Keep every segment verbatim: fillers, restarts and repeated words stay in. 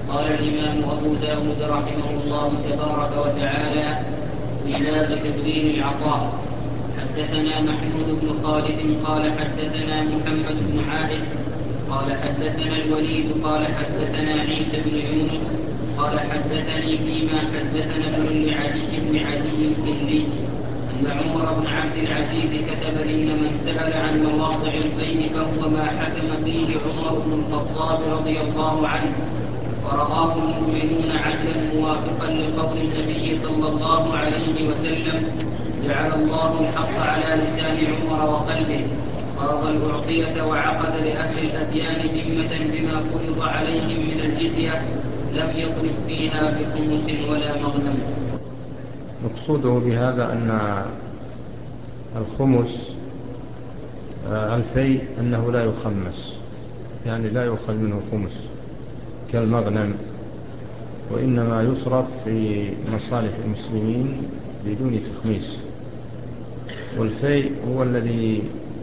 قال الإمام أبو داود رحمه الله تبارك وتعالى في باب تدوين العطاء. حدثنا محمود بن خالد قال حدثنا محمد بن عائد قال حدثنا الوليد قال حدثنا عيسى بن يونس قال حدثني فيما حدثنا ابن لعدي بن عدي الكندي أن عمر بن عبد العزيز كتب إن من سأل عن مواضع البين فهو ما حكم فيه عمر بن الخطاب رضي الله عنه، ورآه المؤمنون عدلا موافقا لقول النبي صلى الله عليه وسلم: جعل الله الحق على لسان عمر وقلبه، فرض الأعطية وعقد لأهل الأديان ذمة بما فرض عليهم من الجزية، لم يطلب فيها بخمس ولا مغنم. مقصوده بهذا أن الخمس الفيء أنه لا يخمس، يعني لا يؤخذ منه خمس كالمغنم، وإنما يصرف في مصالح المسلمين بدون تخميس. والفيء هو الذي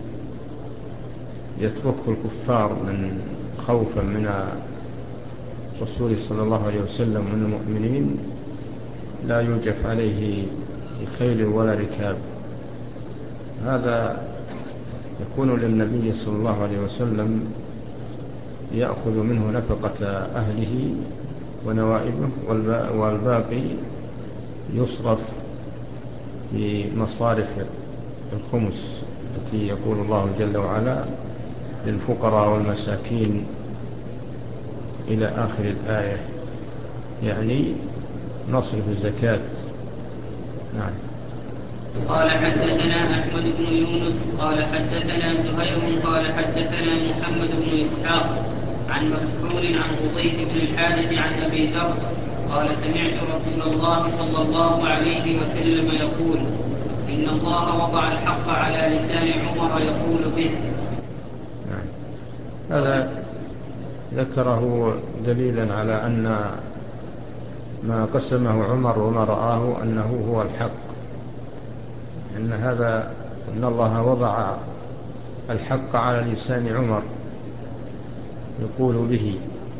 يتركه الكفار من خوفا من الرسول صلى الله عليه وسلم من المؤمنين، لا يوجف عليه خيل ولا ركاب. هذا يكون للنبي صلى الله عليه وسلم يأخذ منه نفقة أهله ونوائبه، والباقي يصرف في مصارف الخمس التي يقول الله جل وعلا: للفقراء والمساكين إلى آخر الآية، يعني نصرف الزكاة. نعم. قال حدثنا أحمد بن يونس قال حدثنا زهير قال حدثنا محمد بن إسحاق عن مكحول عن غضيف بن الحارث عن أبي ذر قال: سمعت رسول الله صلى الله عليه وسلم يقول: إن الله وضع الحق على لسان عمر يقول به. نعم. هذا ذكره دليلا على أن ما قسمه عمر وما رآه أنه هو الحق، إن هذا إن الله وضع الحق على لسان عمر يقول به.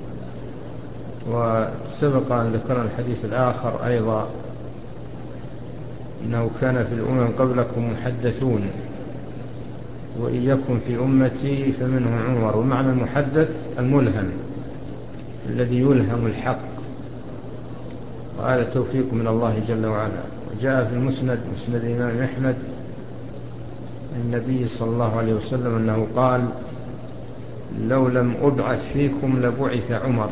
وسبق أن ذكرنا الحديث الآخر أيضا إنه كان في الأمم قبلكم محدثون وإن يكن في أمتي فمنه عمر. ومعنى المحدث الملهم الذي يلهم الحق، وهذا توفيق من الله جل وعلا. وجاء في المسند مسند الإمام أحمد النبي صلى الله عليه وسلم أنه قال: لو لم أبعث فيكم لبعث عمر.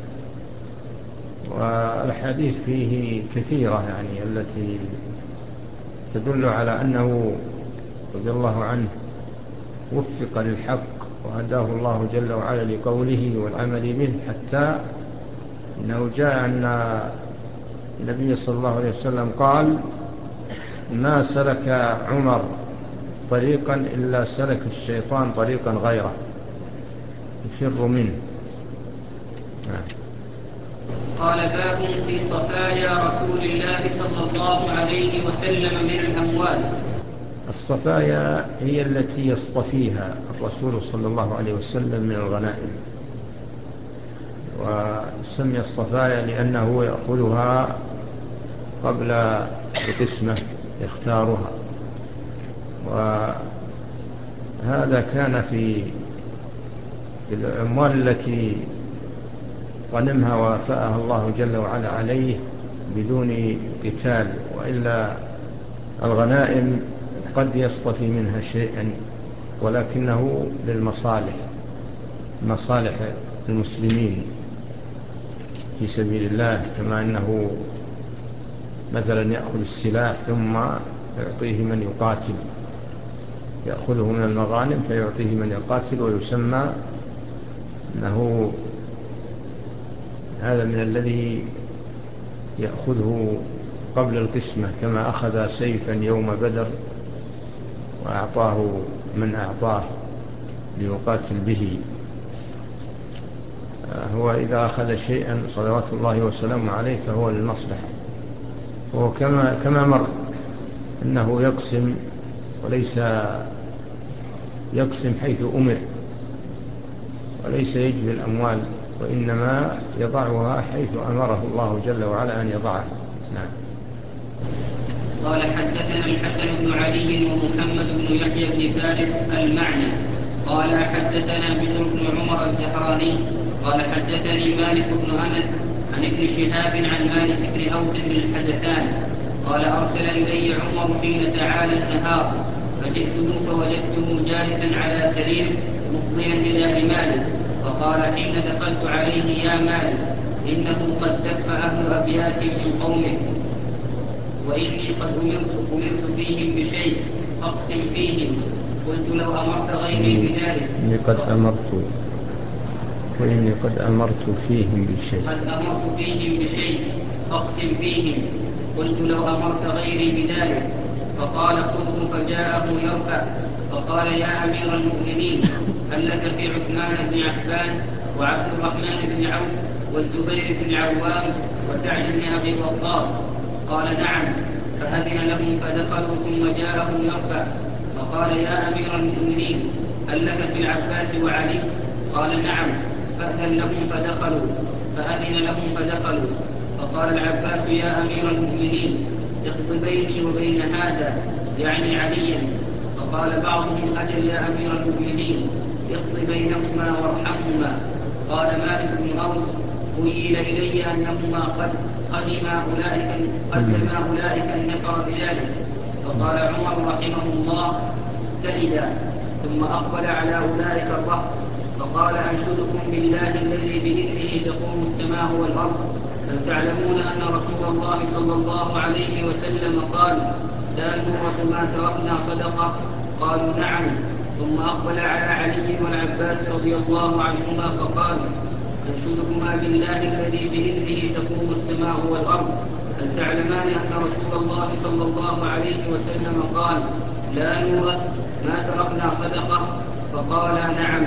والحديث فيه كثيرة يعني التي تدل على أنه رضي الله عنه وفق للحق وهداه الله جل وعلا لقوله والعمل به، حتى إنه جاء أن النبي صلى الله عليه وسلم قال: ما سلك عمر طريقا إلا سلك الشيطان طريقا غيره يفر منه. قال: باب في صفايا رسول الله صلى الله عليه وسلم من الأموال. الصفايا هي التي يصطفيها الرسول صلى الله عليه وسلم من الغنائم، وسمي الصفايا لأنه يأخذها قبل القسمة يختارها. وهذا كان في الأموال التي غنمها وافأها الله جل وعلا عليه بدون قتال، وإلا الغنائم قد يصطفي منها شيئا ولكنه للمصالح، مصالح المسلمين في سبيل الله، كما أنه مثلا يأخذ السلاح ثم يعطيه من يقاتل، يأخذه من المغانم فيعطيه من يقاتل، ويسمى أنه هذا من الذي يأخذه قبل القسمة، كما أخذ سيفا يوم بدر وأعطاه من أعطاه ليقاتل به. هو إذا أخذ شيئا صلوات الله وسلامه عليه فهو للمصلحة. وهو كما, كما مر أنه يقسم وليس يقسم حيث أمر، وليس يجبي الأموال وإنما يضعها حيث أمره الله جل وعلا أن يضعها. نعم. قال حدثنا الحسن بن علي ومحمد بن يحيى بن فارس المعنى قال حدثنا بشر بن عمر الزهراني قال حدثني مالك بن أنس عن ابن شهاب عن مالك بن أوس بن الحدثان قال أرسل إلي عمر حين تعالى النهار فجئته فوجدته جالسا على سرير مفضيا إلى مالك فقال حين دخلت عليه يا مالك إنه قد دف أهل أبيات من قومه وإني قد أمرت, أمرت فيهم بشيء فاقسم فيهم قلت لو أمرت غيري بذلك إني قد أمرت وإني قد أمرت فيهم بشيء قد أمرت فيهم بشيء فاقسم فيهم قلت لو أمرت غيري بذلك فقال خذه فجاءه يرفع فقال يا أمير المؤمنين هل لك في عثمان بن عفان وعبد الرحمن بن عوف والزبير بن عوام وسعد بن أبي وقاص قال نعم فأذن لهم فدخلوا ثم جاءه يرفع فقال يا أمير المؤمنين هل لك في العباس وعلي قال نعم فأذن لهم فدخلوا فأذن لهم فدخلوا فقال العباس يا أمير المؤمنين اقض بيني وبين هذا يعني عليا فقال بعضهم أجل يا أمير المؤمنين اقض بينهما وارحمهما قال مالك بن أوس خيل إلي أنهما قد قدما أولئك, قدما أولئك النفر بذلك فقال عمر رحمه الله سئدا ثم أقبل على أولئك الرهط فقال أنشدكم بالله الذي بإذنه تقوم السماء والأرض هل تعلمون أن رسول الله صلى الله عليه وسلم قال لا نورث ما تركنا صدقة قالوا نعم ثم أقبل على علي والعباس رضي الله عنهما فقال أنشدكما بالله الذي بإذنه تقوم السماء والأرض هل تعلمان أن رسول الله صلى الله عليه وسلم قال لا نورث ما تركنا صدقة فقال نعم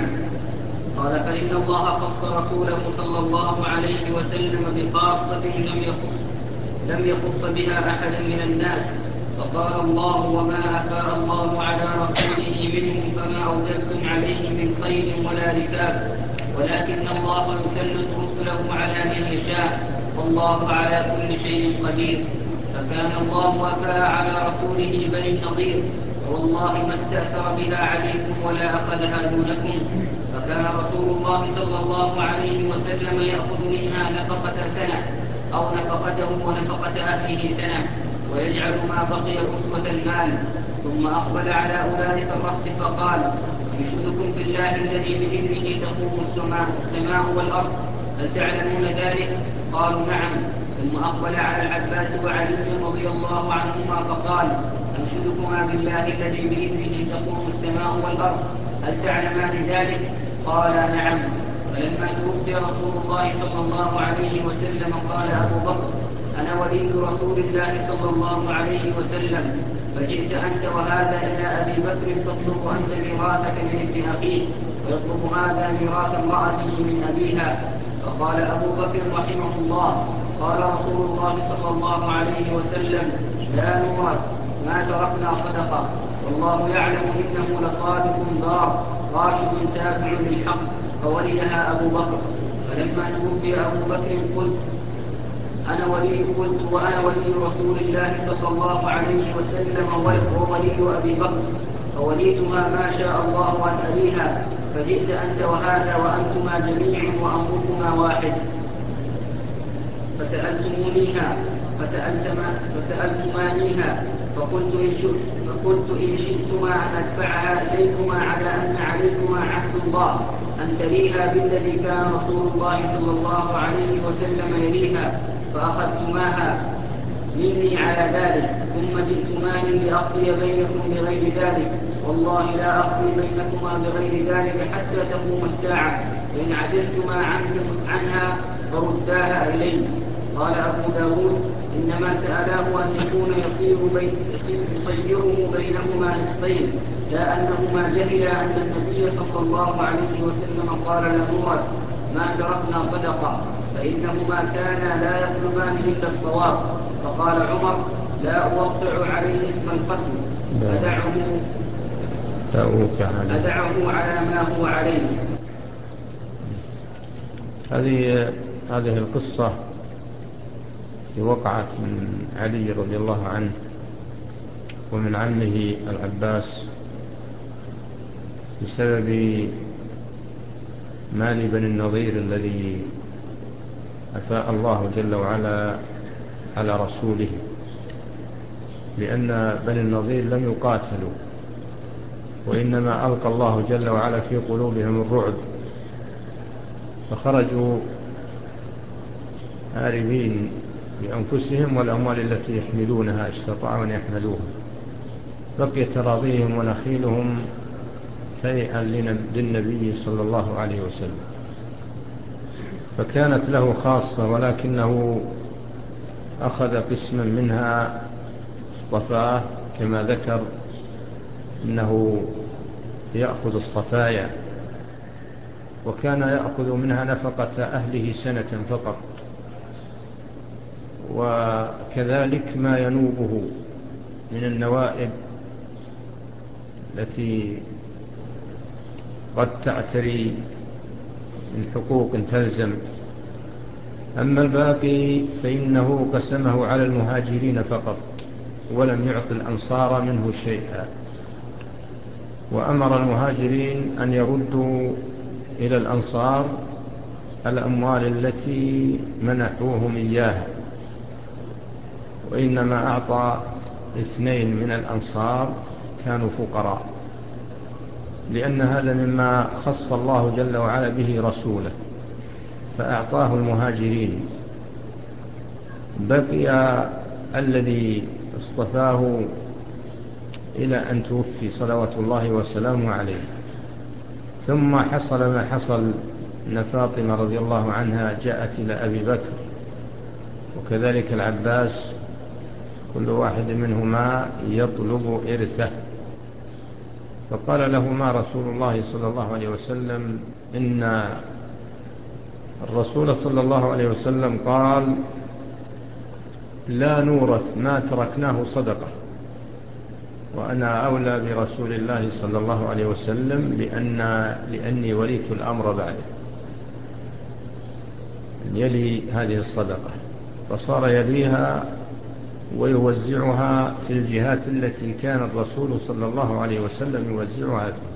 قال فإن الله خص رسوله صلى الله عليه وسلم بخاصة لم يخص لم يخص بها أحدا من الناس فقال الله وما أفاء الله على رسوله منهم فما أوجبتم عليه من خير ولا ركاب ولكن الله يسلط رسله على من يشاء والله على كل شيء قدير فكان الله أفاء على رسوله بني النضير والله ما استأثر بها عليكم ولا أخذها دونكم فكان رسول الله صلى الله عليه وسلم يأخذ منها نفقة سنة أو نفقته ونفقة أهله سنة ويجعل ما بقي أسوة المال ثم أقبل على أولئك الرهط فقال أنشدكم بالله الذي بإذنه تقوم السماء, السماء والأرض هل تعلمون ذلك قالوا نعم ثم أقبل على العباس وعلي رضي الله عنهما فقال أنشدكما بالله الذي بإذنه تقوم السماء والأرض هل تعلمان ذلك قال نعم فلما توفي رسول الله صلى الله عليه وسلم قال أبو بكر أنا ولي رسول الله صلى الله عليه وسلم فجئت أنت وهذا إلى أبي بكر تطلب أنت ميراثك من ابن أخيه ويطلب هذا ميراث امرأته من أبيها فقال أبو بكر رحمه الله قال رسول الله صلى الله عليه وسلم لا نورث ما تركنا صدقة والله يعلم إنه لصادق دار راشد تابع للحق فوليها أبو بكر فلما توفي أبو بكر قلت أنا ولي قلت وأنا ولي رسول الله صلى الله عليه وسلم وولي أبي بكر فوليتها ما شاء الله أن أليها فجئت أنت وهذا وأنتما جميع وأمركما واحد فسألتمونيها فسألتما فسألتمانيها فقلت إن شئت فقلت إن شئتما أن أدفعها إليكما على أن عليكما عهد الله أن تليها بالذي كان رسول الله صلى الله عليه وسلم يليها فأخذتماها مني على ذلك ثم جئتماني لأقضي بينكم بغير ذلك والله لا أقضي بينكما بغير ذلك حتى تقوم الساعة فإن عجزتما عنها فرداها إلي. قال أبو داود إنما سألاه أن يكون يصير بين يصير يصيره بينهما نصفين لا أنهما جهلا أن النبي صلى الله عليه وسلم قال لنورث ما تركنا صدقة فإنهما كانا لا يطلبان إلا الصواب. فقال عمر لا أوقع عليه اسم القسم أدعه, أدعه على ما هو عليه. هذه هذه القصة وقعت من علي رضي الله عنه ومن عمه العباس بسبب مال بني النضير الذي أفاء الله جل وعلا على رسوله، لأن بني النضير لم يقاتلوا، وإنما ألقى الله جل وعلا في قلوبهم الرعب، فخرجوا هاربين بأنفسهم والأموال التي يحملونها استطاعوا أن يحملوها. بقي تراضيهم ونخيلهم شيئا للنبي صلى الله عليه وسلم، فكانت له خاصة، ولكنه أخذ قسما منها اصطفاه كما ذكر إنه يأخذ الصفايا، وكان يأخذ منها نفقة أهله سنة فقط، وكذلك ما ينوبه من النوائب التي قد تعتري من حقوق تلزم. أما الباقي فإنه قسمه على المهاجرين فقط، ولم يعط الأنصار منه شيئا، وأمر المهاجرين أن يردوا إلى الأنصار الأموال التي منحوهم إياها، وإنما أعطى اثنين من الأنصار كانوا فقراء، لأن هذا مما خص الله جل وعلا به رسوله فأعطاه المهاجرين. بقي الذي اصطفاه إلى أن توفي صلوات الله وسلامه عليه. ثم حصل ما حصل أن فاطمة رضي الله عنها جاءت إلى أبي بكر وكذلك العباس، كل واحد منهما يطلب إرثه، فقال لهما رسول الله صلى الله عليه وسلم إن الرسول صلى الله عليه وسلم قال لا نورث ما تركناه صدقة، وأنا أولى برسول الله صلى الله عليه وسلم لأن لأني وليت الأمر بعده يلي هذه الصدقة، فصار يليها ويوزعها في الجهات التي كان الرسول صلى الله عليه وسلم يوزعها فيها.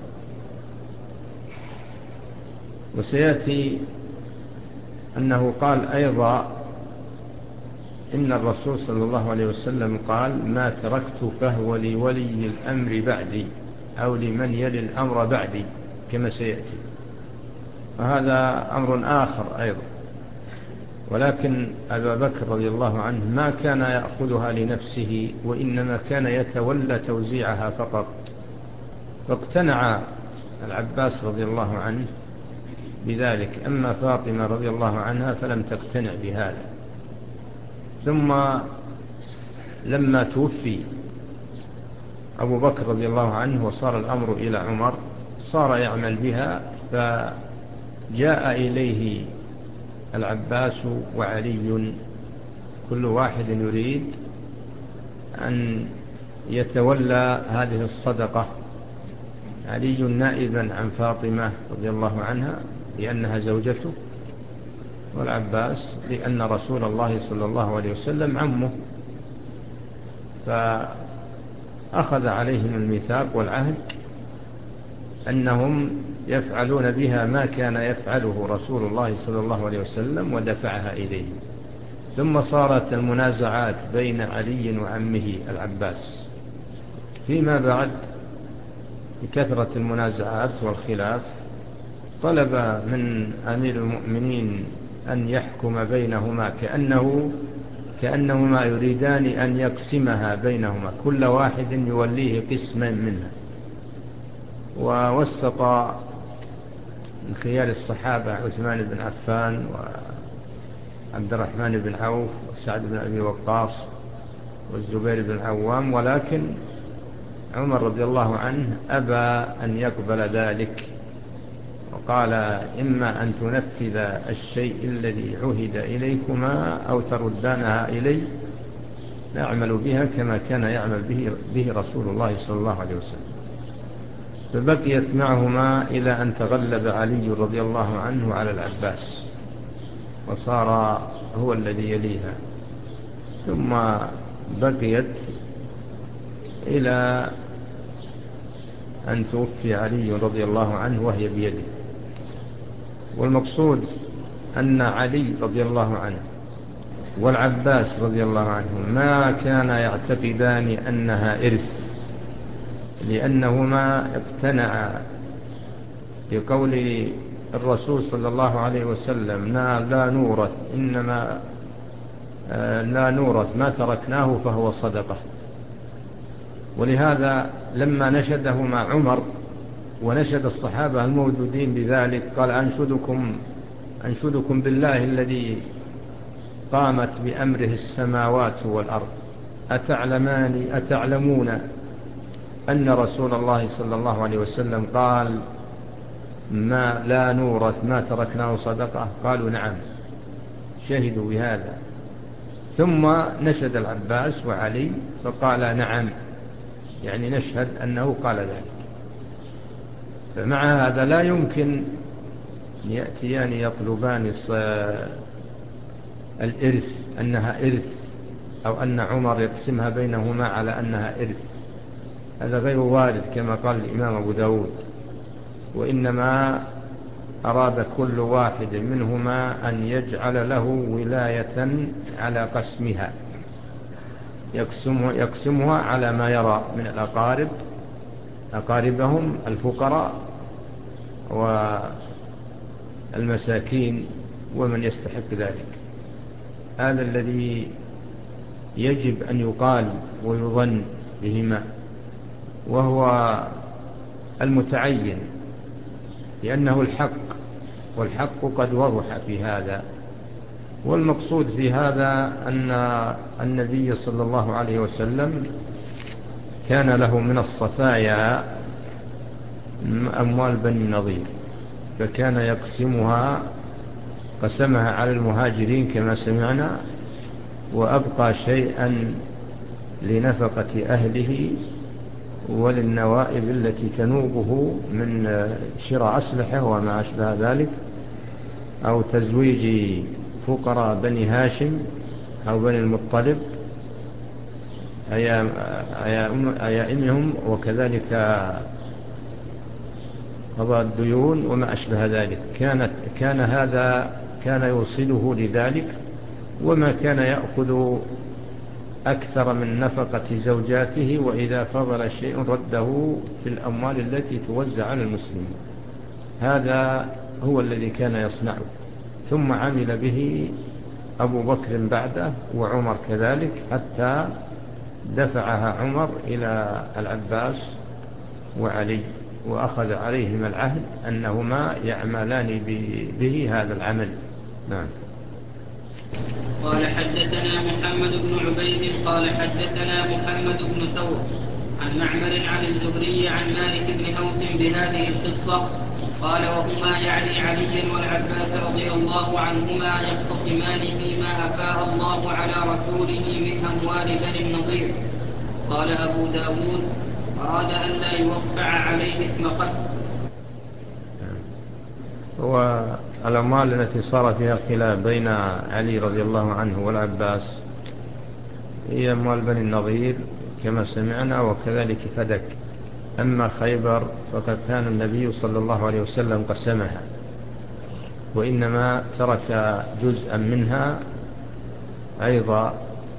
وسيأتي أنه قال أيضا إن الرسول صلى الله عليه وسلم قال ما تركت فهو لولي الأمر بعدي أو لمن يلي الأمر بعدي كما سيأتي، وهذا أمر آخر أيضا. ولكن أبا بكر رضي الله عنه ما كان يأخذها لنفسه، وإنما كان يتولى توزيعها فقط، فاقتنع العباس رضي الله عنه بذلك. أما فاطمة رضي الله عنها فلم تقتنع بهذا. ثم لما توفي أبو بكر رضي الله عنه وصار الأمر إلى عمر صار يعمل بها، فجاء إليه العباس وعلي كل واحد يريد أن يتولى هذه الصدقة، علي نائبا عن فاطمة رضي الله عنها لأنها زوجته، والعباس لأن رسول الله صلى الله عليه وسلم عمه، فأخذ عليهم الميثاق والعهد أنهم يفعلون بها ما كان يفعله رسول الله صلى الله عليه وسلم ودفعها إليه. ثم صارت المنازعات بين علي وعمه العباس. فيما بعد بكثرة المنازعات والخلاف طلب من أمير المؤمنين أن يحكم بينهما كأنه كأنهما يريدان أن يقسمها بينهما، كل واحد يوليه قسما منها. ووسط من خيار الصحابة عثمان بن عفان وعبد الرحمن بن عوف وسعد بن أبي وقاص والزبير بن عوام، ولكن عمر رضي الله عنه أبى أن يقبل ذلك، وقال إما أن تنفذ الشيء الذي عهد إليكما أو تردانها إلي نعمل بها كما كان يعمل به, به رسول الله صلى الله عليه وسلم. فبقيت معهما إلى أن تغلب علي رضي الله عنه على العباس، وصار هو الذي يليها، ثم بقيت إلى أن توفي علي رضي الله عنه وهي بيده. والمقصود أن علي رضي الله عنه والعباس رضي الله عنه ما كان يعتقدان أنها إرث، لأنهما اقتنعا بقول الرسول صلى الله عليه وسلم لا نورث، إنما لا نورث ما تركناه فهو صدقة. ولهذا لما نشدهما عمر ونشد الصحابة الموجودين بذلك قال أنشدكم, أنشدكم بالله الذي قامت بأمره السماوات والأرض أتعلمان أتعلمون أن رسول الله صلى الله عليه وسلم قال ما لا نورث ما تركناه صدقة؟ قالوا نعم، شهدوا بهذا. ثم نشد العباس وعلي فقال نعم، يعني نشهد أنه قال ذلك. فمع هذا لا يمكن يأتيان يطلبان الإرث أنها إرث، أو أن عمر يقسمها بينهما على أنها إرث، هذا غير وارد كما قال الإمام أبو داود. وإنما أراد كل واحد منهما أن يجعل له ولاية على قسمها، يقسمها, يقسمها على ما يرى من الأقارب، أقاربهم الفقراء والمساكين ومن يستحق ذلك. هذا الذي يجب أن يقال ويظن بهما، وهو المتعين، لأنه الحق، والحق قد وضح في هذا. والمقصود في هذا أن النبي صلى الله عليه وسلم كان له من الصفايا أموال بني النضير، فكان يقسمها، قسمها على المهاجرين كما سمعنا، وأبقى شيئا لنفقة أهله وللنوائب التي تنوبه من شراء أسلحة وما أشبه ذلك، أو تزويج فقراء بني هاشم أو بني المطلب أيائمهم، وكذلك قضاء الديون وما أشبه ذلك. كانت كان هذا كان يوصله لذلك، وما كان يأخذ أكثر من نفقة زوجاته، وإذا فضل شيء رده في الأموال التي توزع على المسلمين. هذا هو الذي كان يصنعه، ثم عمل به أبو بكر بعده وعمر كذلك، حتى دفعها عمر إلى العباس وعلي، وأخذ عليهما العهد أنهما يعملان به هذا العمل. نعم. قال حدثنا محمد بن عبيد قال حدثنا محمد بن ثور عن معمر عن الزهري عن مالك بن أوس بهذه القصة قال وهما يعني علي والعباس رضي الله عنهما يختصمان فيما أفاء الله على رسوله من أموال بني النضير. قال أبو داود أراد أن لا يوقع عليه اسم قسم. والأموال التي صار فيها خلاف بين علي رضي الله عنه والعباس هي أموال بني النضير كما سمعنا، وكذلك فدك. أما خيبر فقد كان النبي صلى الله عليه وسلم قسمها، وإنما ترك جزءا منها أيضا،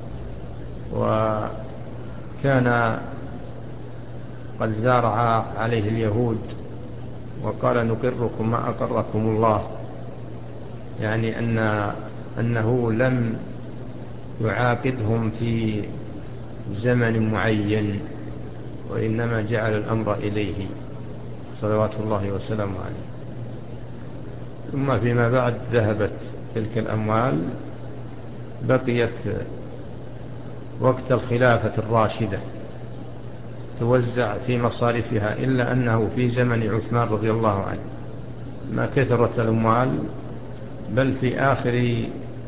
وكان قد زارع عليه اليهود وقال نقركم ما أقركم الله، يعني أن أنه لم يعاقدهم في زمن معين، وإنما جعل الأمر إليه صلوات الله وسلامه عليه. ثم فيما بعد ذهبت تلك الأموال، بقيت وقت الخلافة الراشدة توزع في مصارفها، إلا أنه في زمن عثمان رضي الله عنه ما كثرت الأموال، بل في آخر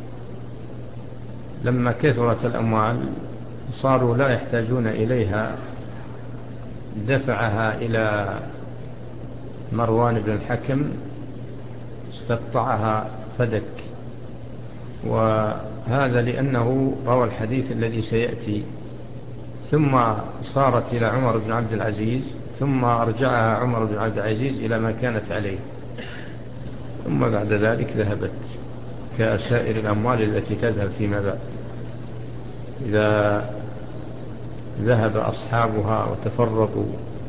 لما كثرت الأموال صاروا لا يحتاجون إليها، دفعها إلى مروان بن الحكم، استقطعها فدك وهذا لأنه روى الحديث الذي سيأتي، ثم صارت إلى عمر بن عبد العزيز، ثم أرجعها عمر بن عبد العزيز إلى ما كانت عليه، ثم بعد ذلك ذهبت كسائر الأموال التي تذهب فيما بعد إذا ذهب أصحابها وتفرقوا،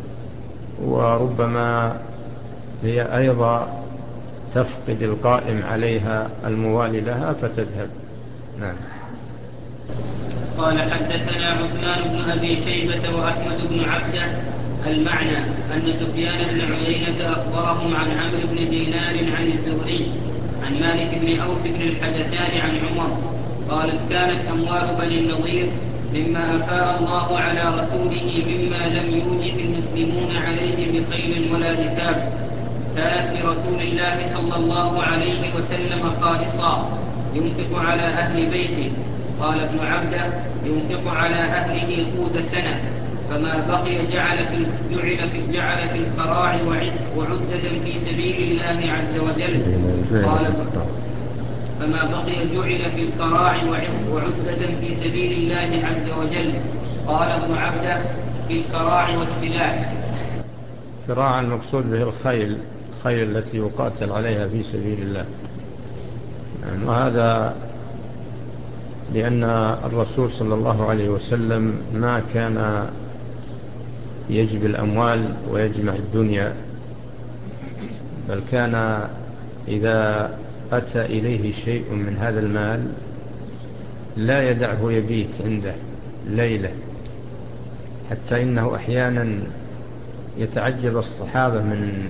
وربما هي أيضا تفقد القائم عليها الموالي لها فتذهب. نعم. قال حدثنا عثمان بن أبي شيبة وأحمد بن عبده المعنى أن سفيان بن عيينة أخبرهم عن عمرو بن دينار عن الزهري عن مالك بن أوس بن الحدثان عن عمر قالت كانت أموال بني النضير مما أفاء الله على رسوله مما لم يوجف المسلمون عليه بخيل ولا ركاب، كانت لرسول الله صلى الله عليه وسلم خالصا ينفق على أهل بيته. قال ابن عبده ينفق على أهله قوت سنة، فما بقي جعل في جعل في جعل في القراع وعدة في سبيل الله عز وجل. قال فما بقي جعل في القراع وعدة في سبيل الله عز وجل. قال ابن عبده في القراع والسلاح. قراع المقصود به الخيل، الخيل التي يقاتل عليها في سبيل الله. يعني وهذا لأن الرسول صلى الله عليه وسلم ما كان يجب الأموال ويجمع الدنيا، بل كان إذا أتى إليه شيء من هذا المال لا يدعه يبيت عنده ليلة، حتى إنه أحيانا يتعجب الصحابة من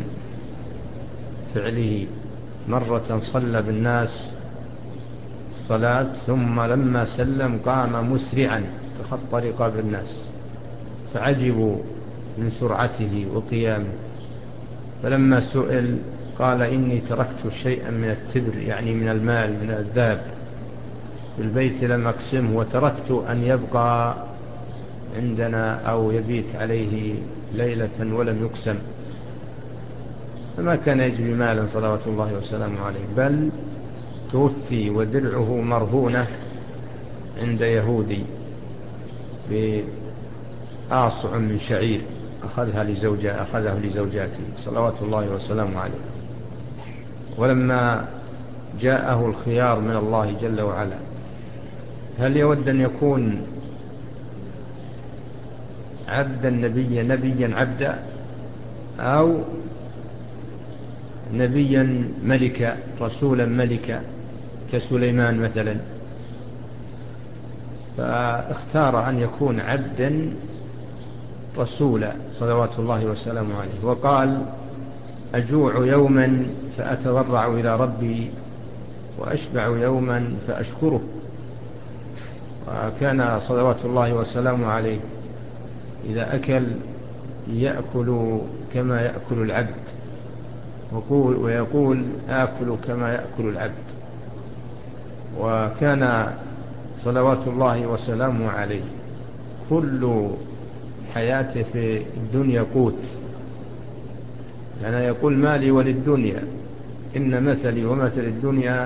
فعله. مرة صلى بالناس الصلاة ثم لما سلم قام مسرعا تخطى رقاب الناس، فعجبوا من سرعته وقيامه، فلما سئل قال إني تركت شيئا من التبر، يعني من المال من الذهب في البيت لم أقسمه، وتركت أن يبقى عندنا أو يبيت عليه ليلة ولم يقسم. فما كان يجري مالا صلوات الله وسلامه عليه، بل توفي ودرعه مرهونة عند يهودي بآصع من شعير أخذها لزوجة أخذه لزوجاته صلوات الله وسلامه عليه. ولما جاءه الخيار من الله جل وعلا، هل يود أن يكون عبدا نبيا نبيا عبدا، أو نبيا ملكا رسولا ملكا كسليمان مثلا؟ فاختار أن يكون عبدا رسولا صلوات الله وسلامه عليه، وقال أجوع يوما فأتضرع إلى ربي وأشبع يوما فأشكره. وكان صلوات الله وسلامه عليه إذا أكل يأكل كما يأكل العبد، ويقول آكل كما يأكل العبد. وكان صلوات الله وسلامه عليه كل حياته في الدنيا قوت، يعني يقول مالي وللدنيا إن مثلي ومثل الدنيا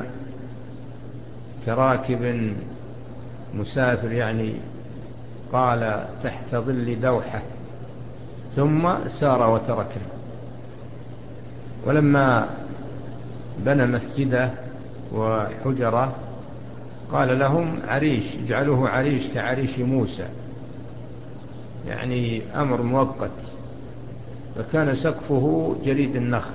كراكب مسافر، يعني قال تحت ظل دوحة ثم سار وتركه. ولما بنى مسجده وحجره قال لهم عريش، اجعلوه عريش كعريش موسى، يعني أمر مؤقت. فكان سقفه جريد النخل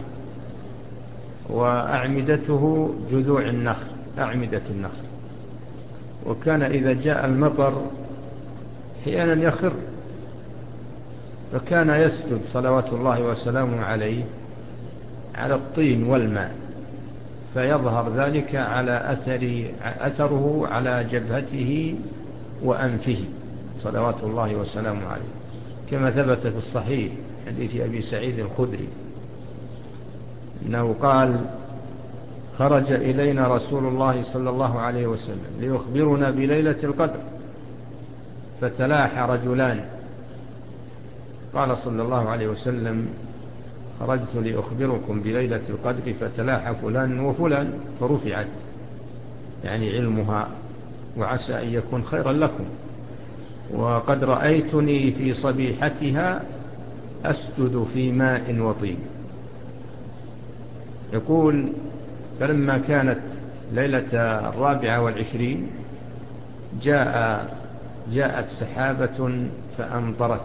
وأعمدته جذوع النخل، أعمدة النخل. وكان إذا جاء المطر أحيانا يخر، فكان يسجد صلوات الله وسلامه عليه على الطين والماء، فيظهر ذلك على أثر أثره على جبهته وأنفه صلوات الله وسلامه عليه، كما ثبت في الصحيح حديث أبي سعيد الخدري أنه قال خرج إلينا رسول الله صلى الله عليه وسلم ليخبرنا بليلة القدر، فتلاح رجلان، قال صلى الله عليه وسلم خرجت لأخبركم بليلة القدر فتلاح فلان وفلان، فرفعت يعني علمها، وعسى أن يكون خيرا لكم. وقد رأيتني في صبيحتها أسجد في ماء وطين. يقول: فلما كانت ليلة الرابعة والعشرين جاء جاءت سحابة فأمطرت،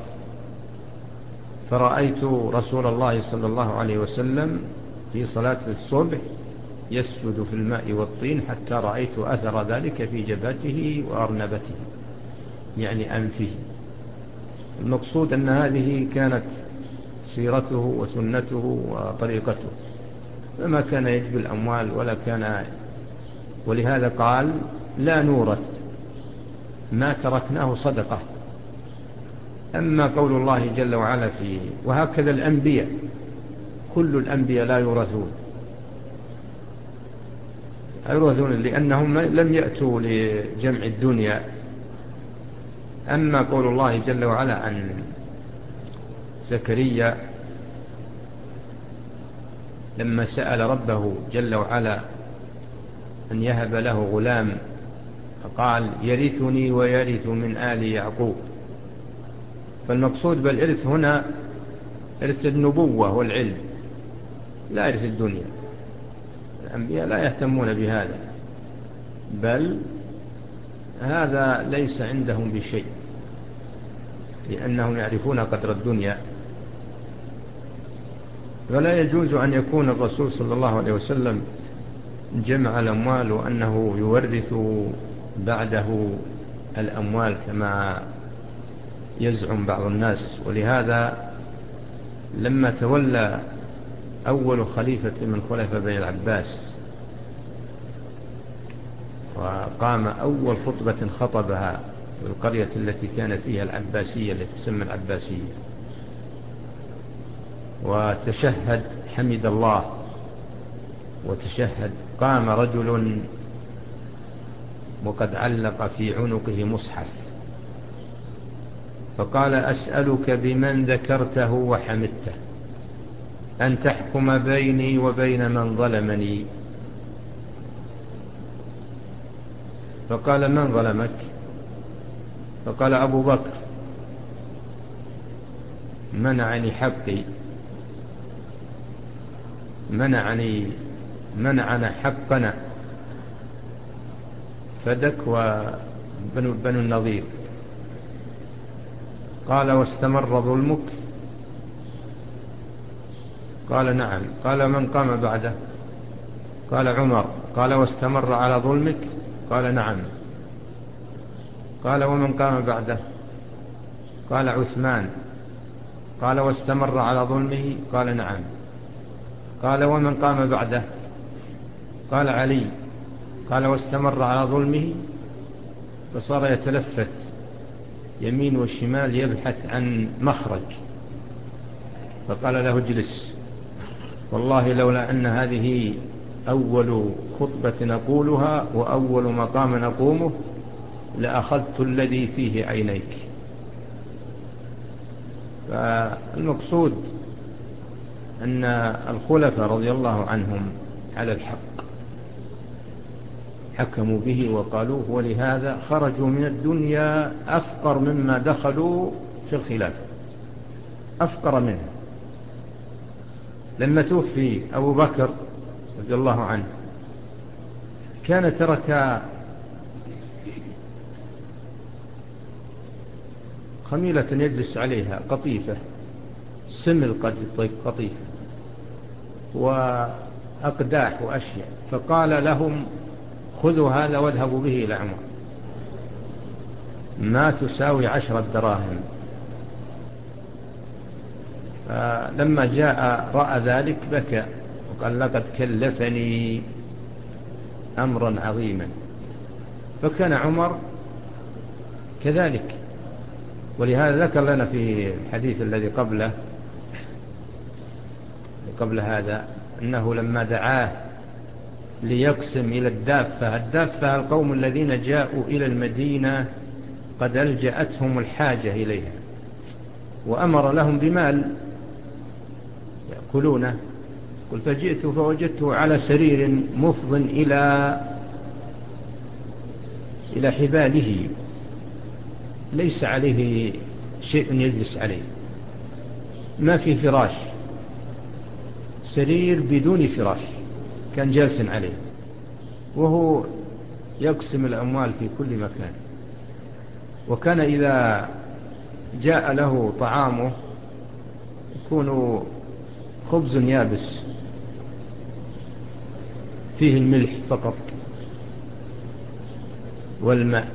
فرأيت رسول الله صلى الله عليه وسلم في صلاة الصبح يسجد في الماء والطين، حتى رأيت أثر ذلك في جبهته وأرنبته، يعني أنفه. المقصود أن هذه كانت سيرته وسنته وطريقته، فما كان يجب الأموال ولا كان، ولهذا قال: لا نورث ما تركناه صدقة. أما قول الله جل وعلا فيه: وهكذا الأنبياء، كل الأنبياء لا يورثون، يورثون لأنهم لم يأتوا لجمع الدنيا. أما قول الله جل وعلا عن زكريا لما سأل ربه جل وعلا أن يهب له غلام، فقال: يرثني ويرث من آل يعقوب. فالمقصود بالإرث هنا إرث النبوة والعلم، لا إرث الدنيا. الأنبياء لا يهتمون بهذا، بل هذا ليس عندهم بشيء، لأنهم يعرفون قدر الدنيا. ولا يجوز أن يكون الرسول صلى الله عليه وسلم جمع الأموال وأنه يورث بعده الأموال كما يزعم بعض الناس. ولهذا لما تولى أول خليفة من خلفاء بني العباس وقام أول خطبة خطبها في القرية التي كان فيها العباسية، التي تسمى العباسية، وتشهد حمد الله وتشهد، قام رجل وقد علق في عنقه مصحف، فقال: أسألك بمن ذكرته وحمدته أن تحكم بيني وبين من ظلمني. فقال: من ظلمك؟ فقال: أبو بكر منعني حقي، منعني منعنا حقنا، فدك وبنو بنو النظير. قال: واستمر ظلمك؟ قال: نعم. قال: من قام بعده؟ قال: عمر. قال: واستمر على ظلمك؟ قال: نعم. قال: ومن قام بعده؟ قال: عثمان. قال: واستمر على ظلمه؟ قال: نعم. قال: ومن قام بعده؟ قال: علي. قال: واستمر على ظلمه؟ فصار يتلفت يمين والشمال يبحث عن مخرج، فقال له: اجلس، والله لولا أن هذه أول خطبة نقولها وأول مقام نقومه لأخذت الذي فيه عينيك. فالمقصود أن الخلفاء رضي الله عنهم على الحق حكموا به وقالوه، ولهذا خرجوا من الدنيا أفقر مما دخلوا في الخلافة، أفقر منه. لما توفي أبو بكر رضي الله عنه كان ترك خميلة يجلس عليها، قطيفة، سمل قطيفة، وأقداح وأشياء، فقال لهم: خذوا هذا واذهبوا به إلى عمر، ما تساوي عشرة دراهم. فلما جاء رأى ذلك بكى وقال: لقد كلفني أمرا عظيما. فكان عمر كذلك. ولهذا ذكر لنا في الحديث الذي قبله قبل هذا أنه لما دعاه ليقسم إلى الدافة، الدافة القوم الذين جاءوا إلى المدينة قد ألجأتهم الحاجة إليها، وأمر لهم بمال يأكلونه. قل: فجئت فوجدته على سرير مفض إلى إلى حباله، ليس عليه شيء يجلس عليه، ما في فراش، سرير بدون فراش كان جالس عليه، وهو يقسم الأموال في كل مكان. وكان إذا جاء له طعامه يكون خبز يابس فيه الملح فقط والماء،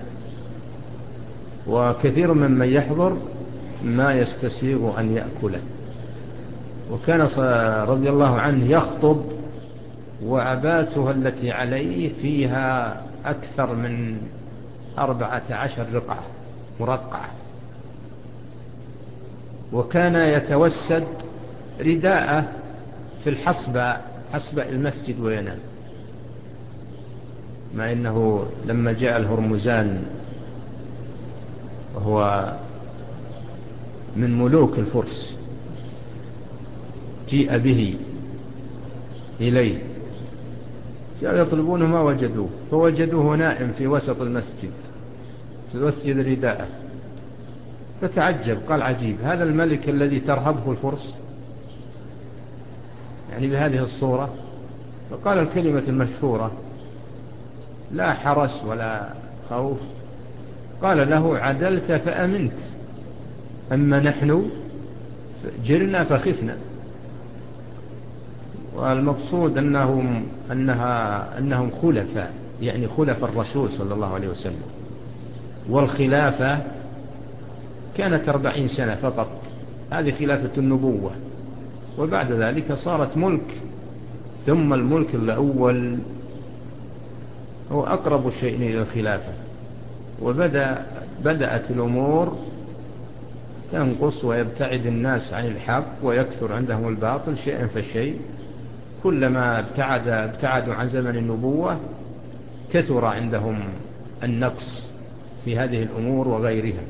وكثير ممن يحضر ما يستسيغ أن يأكله. وكان رضي الله عنه يخطب وعباته التي عليه فيها أكثر من أربعة عشر رقعة مرقعة، وكان يتوسد رداءه في الحصبة، حصبة المسجد وينام، مع أنه لما جاء الهرمزان وهو من ملوك الفرس جيء به إليه، جاءوا يطلبونه ما وجدوه، فوجدوه نائم في وسط المسجد وسجد رداءه، فتعجب قال عجيب، هذا الملك الذي ترهبه الفرس يعني بهذه الصورة؟ فقال الكلمة المشهورة لا حرس ولا خوف، قال له عدلت فأمنت، أما نحن جرنا فخفنا. والمقصود أنهم, أنها أنهم خلفاء، يعني خلف الرسول صلى الله عليه وسلم، والخلافة كانت أربعين سنة فقط، هذه خلافة النبوة، وبعد ذلك صارت ملك، ثم الملك الأول هو أقرب شيء إلى الخلافة، وبدأ بدأت الأمور تنقص ويبتعد الناس عن الحق ويكثر عندهم الباطل شيئا فشيء، كلما ابتعد ابتعدوا عن زمن النبوة كثر عندهم النقص في هذه الأمور وغيرها.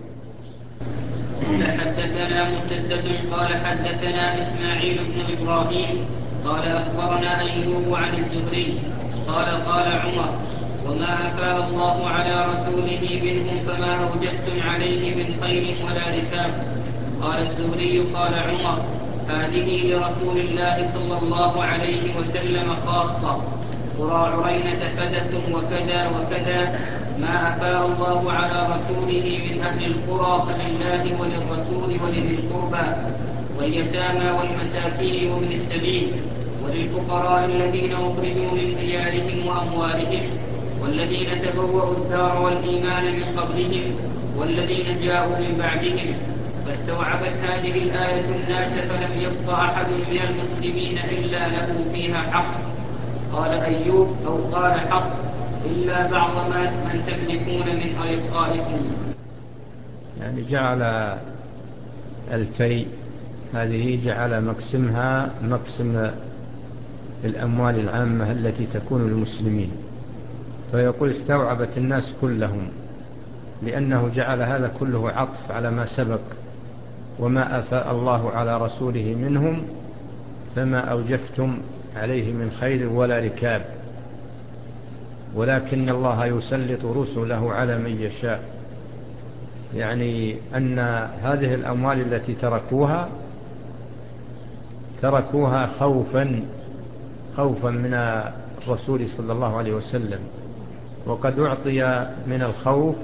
حدثنا مسدد قال حدثنا إسماعيل بن إبراهيم قال أخبرنا أيوب عن الزهري قال قال عمر وما أفاء الله على رسوله منهم فما أوجدتم عليه من خير ولا ركاب. قال الزهري قال عمر هذه لرسول الله صلى الله عليه وسلم خاصة، قرى عرينة فدة وكذا وكذا، ما أفاء الله على رسوله من أهل القرى فلله وللرسول ولذي القربى واليتامى والمساكين وابن السبيل وللفقراء الذين أخرجوا من ديارهم وأموالهم والذين تبوأوا الدار والإيمان من قبلهم والذين جاءوا من بعدهم. فاستوعبت هذه الآية الناس فلم يبق أحد من المسلمين إلا له فيها حق. قال أيوب أو قال حق إلا بعض ما من تملكون من أرقائكم. يعني جعل الفيء هذه جعل مقسمها مقسم الأموال العامة التي تكون للمسلمين، فيقول استوعبت الناس كلهم، لأنه جعل هذا كله عطف على ما سبق، وما أفاء الله على رسوله منهم فما أوجفتم عليه من خير ولا ركاب، ولكن الله يسلط رسله على من يشاء. يعني أن هذه الأموال التي تركوها تركوها خوفا خوفا من الرسول صلى الله عليه وسلم، وقد أعطي من الخوف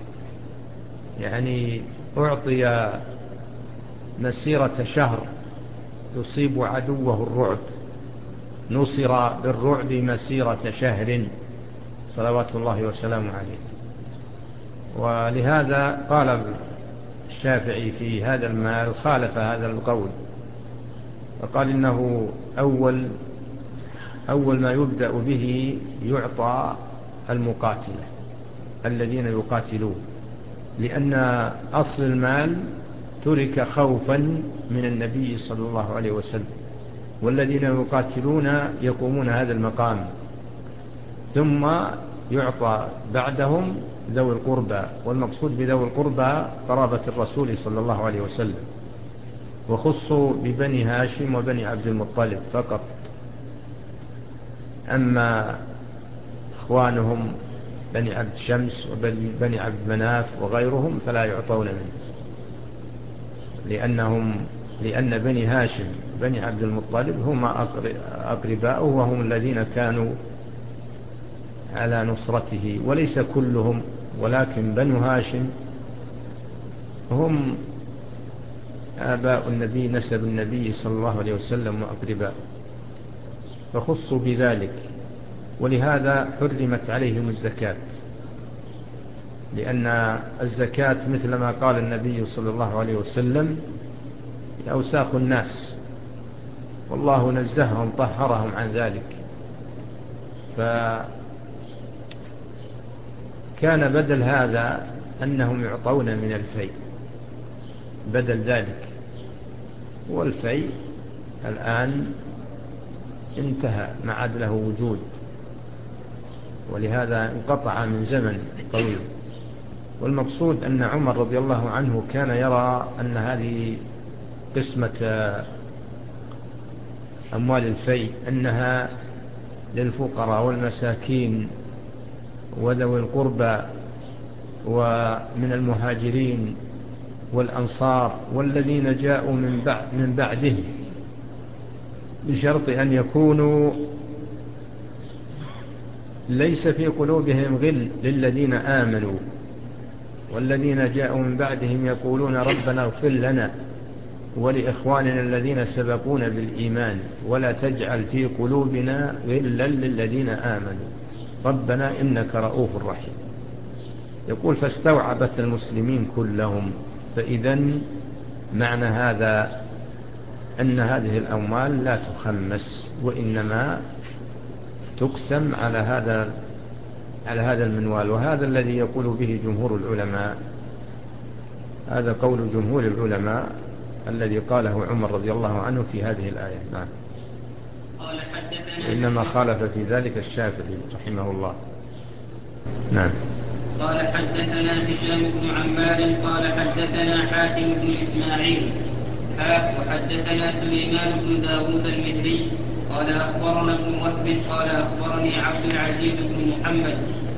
يعني أعطي مسيرة شهر يصيب عدوه الرعب، نصر بالرعب مسيرة شهر صلوات الله وسلامه عليه. ولهذا قال الشافعي في هذا المال خالف هذا القول، وقال إنه أول أول ما يبدأ به يعطى المقاتلة الذين يقاتلون، لأن أصل المال ترك خوفا من النبي صلى الله عليه وسلم، والذين يقاتلون يقومون هذا المقام، ثم يعطى بعدهم ذوي القربى، والمقصود بذوي القربى قرابة الرسول صلى الله عليه وسلم، وخصوا ببني هاشم وبني عبد المطلب فقط، أما إخوانهم بني عبد شمس وبني عبد مناف وغيرهم فلا يعطون منه، لأنهم لأن بني هاشم بني عبد المطلب هم أقرباؤه وهم الذين كانوا على نصرته، وليس كلهم، ولكن بنو هاشم هم آباء النبي، نسب النبي صلى الله عليه وسلم وأقرباؤه، فخصوا بذلك، ولهذا حرمت عليهم الزكاة، لأن الزكاة مثل ما قال النبي صلى الله عليه وسلم أوساخ الناس، والله نزههم طهرهم عن ذلك. فكان بدل هذا أنهم يعطون من الفيء بدل ذلك، والفيء الآن انتهى ما عاد له وجود، ولهذا انقطع من زمن طويل. والمقصود أن عمر رضي الله عنه كان يرى أن هذه قسمة أموال الفيء أنها للفقراء والمساكين وذوي القربى ومن المهاجرين والأنصار والذين جاءوا من بعد من بعده، بشرط أن يكونوا ليس في قلوبهم غل للذين آمنوا، والذين جاءوا من بعدهم يقولون ربنا اغفر لنا ولإخواننا الذين سبقونا بالإيمان ولا تجعل في قلوبنا غلا للذين آمنوا ربنا إنك رؤوف رحيم. يقول فاستوعبت المسلمين كلهم. فإذن معنى هذا أن هذه الأموال لا تخمس، وإنما تقسم على هذا على هذا المنوال، وهذا الذي يقول به جمهور العلماء، هذا قول جمهور العلماء الذي قاله عمر رضي الله عنه في هذه الآية. نعم. قال حدثنا وإنما خالف في ذلك الشافعي رحمه الله. نعم. قال حدثنا هشام بن عمار قال حدثنا حاتم بن إسماعيل وحدثنا سليمان بن داود المهري قال أخبرنا ابن وهب قال أخبرني عبد العزيز بن محمد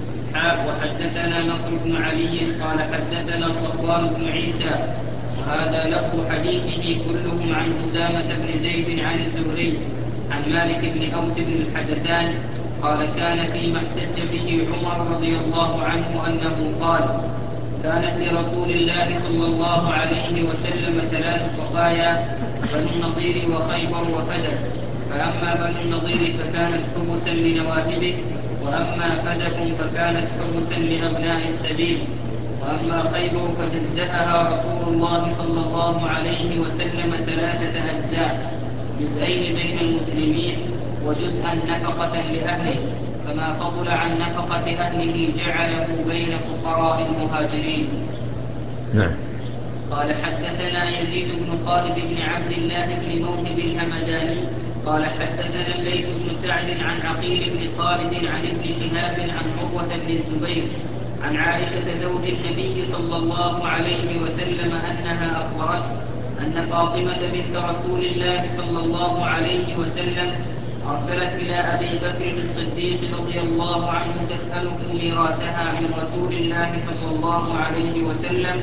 وحدثنا نصر بن علي قال حدثنا صفوان بن عيسى، وهذا لفظ حديثه كلهم عن أسامة بن زيد عن الزهري عن مالك بن أوس بن الحدثان قال كان فيما احتج به عمر رضي الله عنه أنه قال كانت لرسول الله صلى الله عليه وسلم ثلاث صفايا، بنو النضير وخيبر وفدك، فأما بنو النضير فكانت حبسا لنوائبه، وأما فدك فكانت حبسا لأبناء السبيل، وأما خيبر فجزأها رسول الله صلى الله عليه وسلم ثلاثة أجزاء، جزءين بين المسلمين وجزءا نفقة لأهله، فما فضل عن نفقة أهله جعله بين فقراء المهاجرين. نعم. قال حدثنا يزيد بن خالد بن عبد الله بن موهب الهمداني قال حدثنا الليث بن سعد عن عقيل بن خالد عن ابن شهاب عن عروة بن الزبير عن عائشة زوج النبي صلى الله عليه وسلم أنها أخبرت أن فاطمة بنت رسول الله صلى الله عليه وسلم أرسلت إلى أبي بكر الصديق رضي الله عنه تسأله ميراثها من رسول الله صلى الله عليه وسلم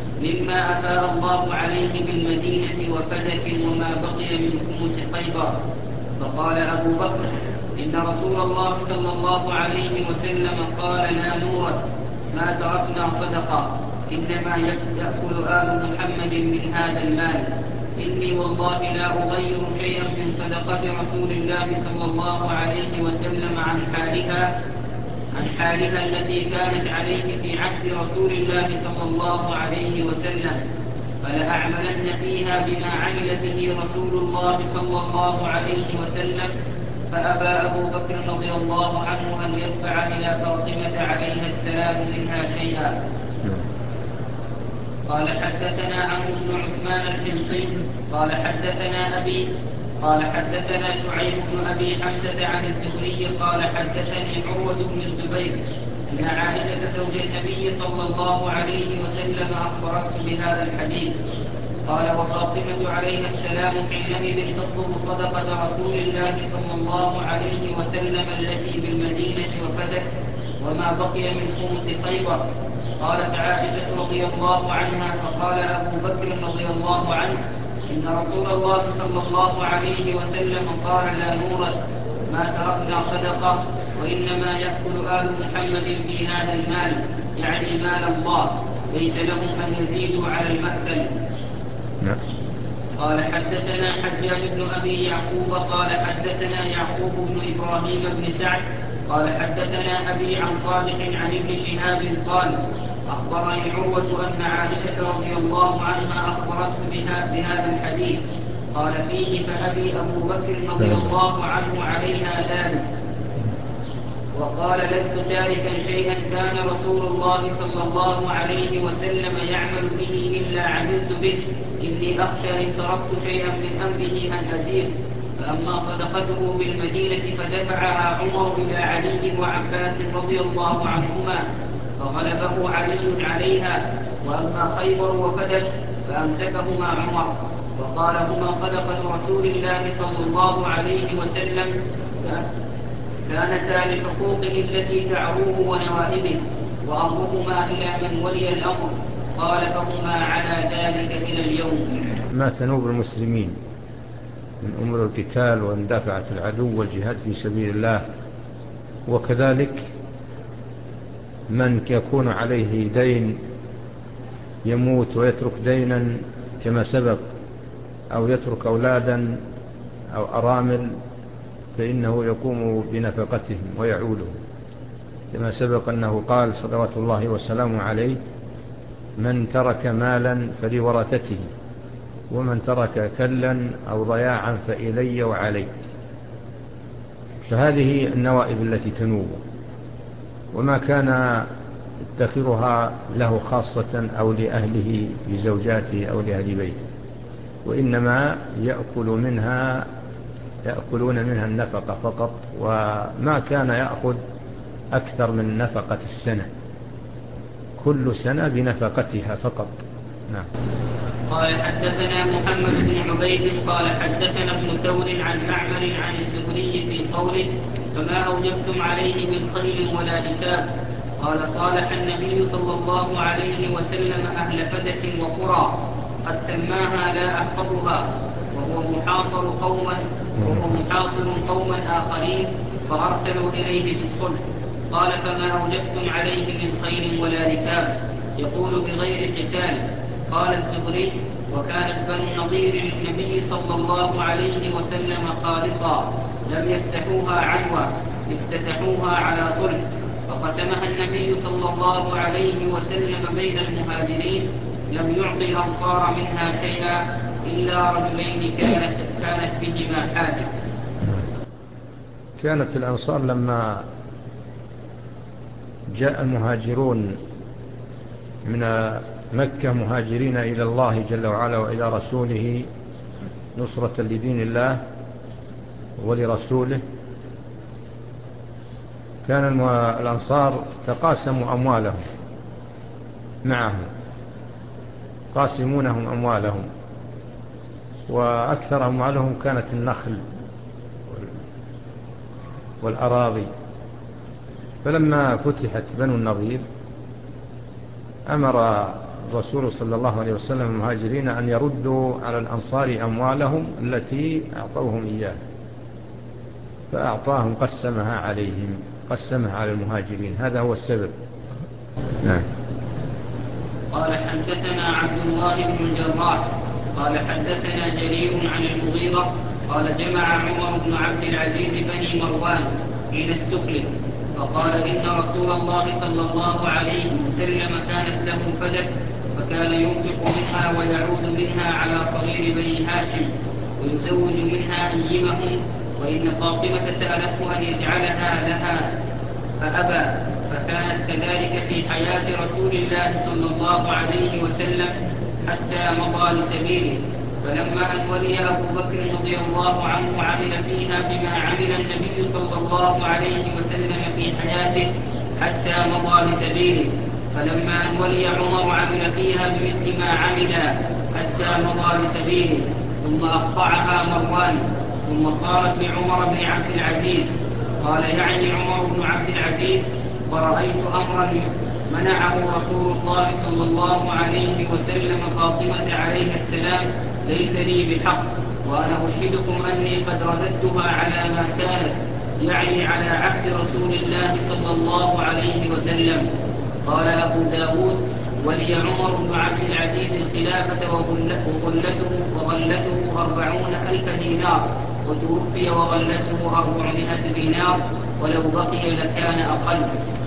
مما أفاء الله عليه بالمدينة وفدك وما بقي من خمس خيبر. فقال أبو بكر إن رسول الله صلى الله عليه وسلم قال لا نورث ما تركنا صدقة، إنما يأكل آل محمد من هذا المال، إني والله لا أغير شيئا من صدقة رسول الله صلى الله عليه وسلم عن حالها عن حالها التي كانت عليه في عهد رسول الله صلى الله عليه وسلم، فلأعملن فيها بما عمل به رسول الله صلى الله عليه وسلم. فأبى أبو بكر رضي الله عنه أن يدفع إلى فاطمة عليها السلام منها شيئا. قال حدثنا عمرو بن عثمان الحمصي قال حدثنا أبي قال حدثنا شعيب بن أبي حمزة عن الزهري قال حدثني عروة بن الزبير أن عائشة زوج النبي صلى الله عليه وسلم أخبرته بهذا الحديث. قال وفاطمة عليها السلام حينئذ تطلب صدقة رسول الله صلى الله عليه وسلم التي بالمدينة وفدك، وما بقي من خمس خيبر. قالت عائشة رضي الله عنها فقال أبو بكر رضي الله عنه إن رسول الله صلى الله عليه وسلم قال لا نورث ما تركنا صدقة وإنما يأكل آل محمد في هذا المال يعني مال الله ليس لهم أن يزيدوا على المأكل. قال حدثنا حجاج بن أبي يعقوب قال حدثنا يعقوب بن إبراهيم بن سعد قال حدثنا أبي عن صالح عن ابن شهاب قال أخبرني عروة أن عائشة رضي الله عنها أخبرته بها بهذا الحديث. قال فيه فأبي أبو بكر رضي الله عنه عليها ذلك. وقال لست تاركا شيئا كان رسول الله صلى الله عليه وسلم يعمل به إلا عملت به إني أخشى إن تركت شيئا من أمره أن أزيد. فأما صدقته بالمدينة فدفعها عمر إلى علي وعباس رضي الله عنهما فغلبه علي عليها. وأما خيبر وفدك فأمسكهما عمر وقال هما صدقة رسول الله صلى الله عليه وسلم كانتا لحقوقه التي تعروه ونوائبه وأمرهما إلى من ولي الأمر. قال فهما على ذلك إلى اليوم. ما تنوب المسلمين من أمور القتال واندفعة العدو والجهاد في سبيل الله. وكذلك من يكون عليه دين يموت ويترك دينا كما سبق أو يترك أولادا أو أرامل فإنه يقوم بنفقتهم ويعولهم كما سبق أنه قال صلوات الله وسلامه عليه من ترك مالا فلورثته ومن ترك كلا أو ضياعا فإلي وعلي. فهذه النوائب التي تنوب وما كان يدخرها له خاصة أو لأهله لزوجاته أو لأهل بيته وإنما يأكل منها يأكلون منها النفقة فقط وما كان يأخذ أكثر من نفقة السنة كل سنة بنفقتها فقط. نعم. قال حدثنا محمد بن عبيد قال حدثنا ابن ثور عن معمر عن الزهري في قوله فما أوجبتم عليه من خيل ولا ركاب. قال صالح النبي صلى الله عليه وسلم أهل فدك وقرى قد سماها لا أحفظها وهو محاصر قوما وهو محاصر قوما آخرين فأرسلوا إليه بالصلح. قال فما أوجبتم عليه من خيل ولا ركاب يقول بغير قتال. قال الزهري وكانت بنو النضير للنبي صلى الله عليه وسلم خالصا لم يفتحوها عنوى افتتحوها على صلح فقسمها النبي صلى الله عليه وسلم بين المهاجرين لم يعطي الأنصار منها شيئا إلا رجلين كانت, كانت بهما حاجة. كانت الأنصار لما جاء المهاجرون من مكة مهاجرين إلى الله جل وعلا وإلى رسوله نصرة لدين الله ولرسوله كان الأنصار تقاسموا أموالهم معهم قاسمونهم أموالهم وأكثر أموالهم كانت النخل والأراضي. فلما فتحت بنو النضير أمر الرسول صلى الله عليه وسلم المهاجرين أن يردوا على الأنصار أموالهم التي أعطوهم إياه فأعطاهم قسمها عليهم قسمها على المهاجرين. هذا هو السبب. نعم. قال حدثنا عبد الله بن الجراح قال حدثنا جرير عن المغيرة قال جمع عمر بن عبد العزيز بني مروان حين استخلف فقال إن رسول الله صلى الله عليه وسلم كانت له فدك فكان ينفق منها ويعود منها على صغير بني هاشم ويزوج منها أيمهم وإن فاطمة سألته أن يجعلها لها فأبى فكانت كذلك في حياة رسول الله صلى الله عليه وسلم حتى مضى لسبيله. فلما أن ولي أبو بكر رضي الله عنه عمل فيها بما عمل النبي صلى الله عليه وسلم في حياته حتى مضى لسبيله. فلما أن ولي عمر عمل فيها بمثل ما عمل حتى مضى لسبيله ثم أقطعها مروان ثم صارت لعمر بن عبد العزيز. قال يعني عمر بن عبد العزيز ورأيت أمرا منعه رسول الله صلى الله عليه وسلم فاطمة عليه السلام ليس لي بحق، وأنا أشهدكم أني قد رددتها على ما كانت، يعني على عهد رسول الله صلى الله عليه وسلم. قال أبو داود: ولي عمر بن عبد العزيز الخلافة وغلته, وغلته أربعون ألف دينار، وتوفي وغلته أربعمائة دينار، ولو بقي لكان أقل.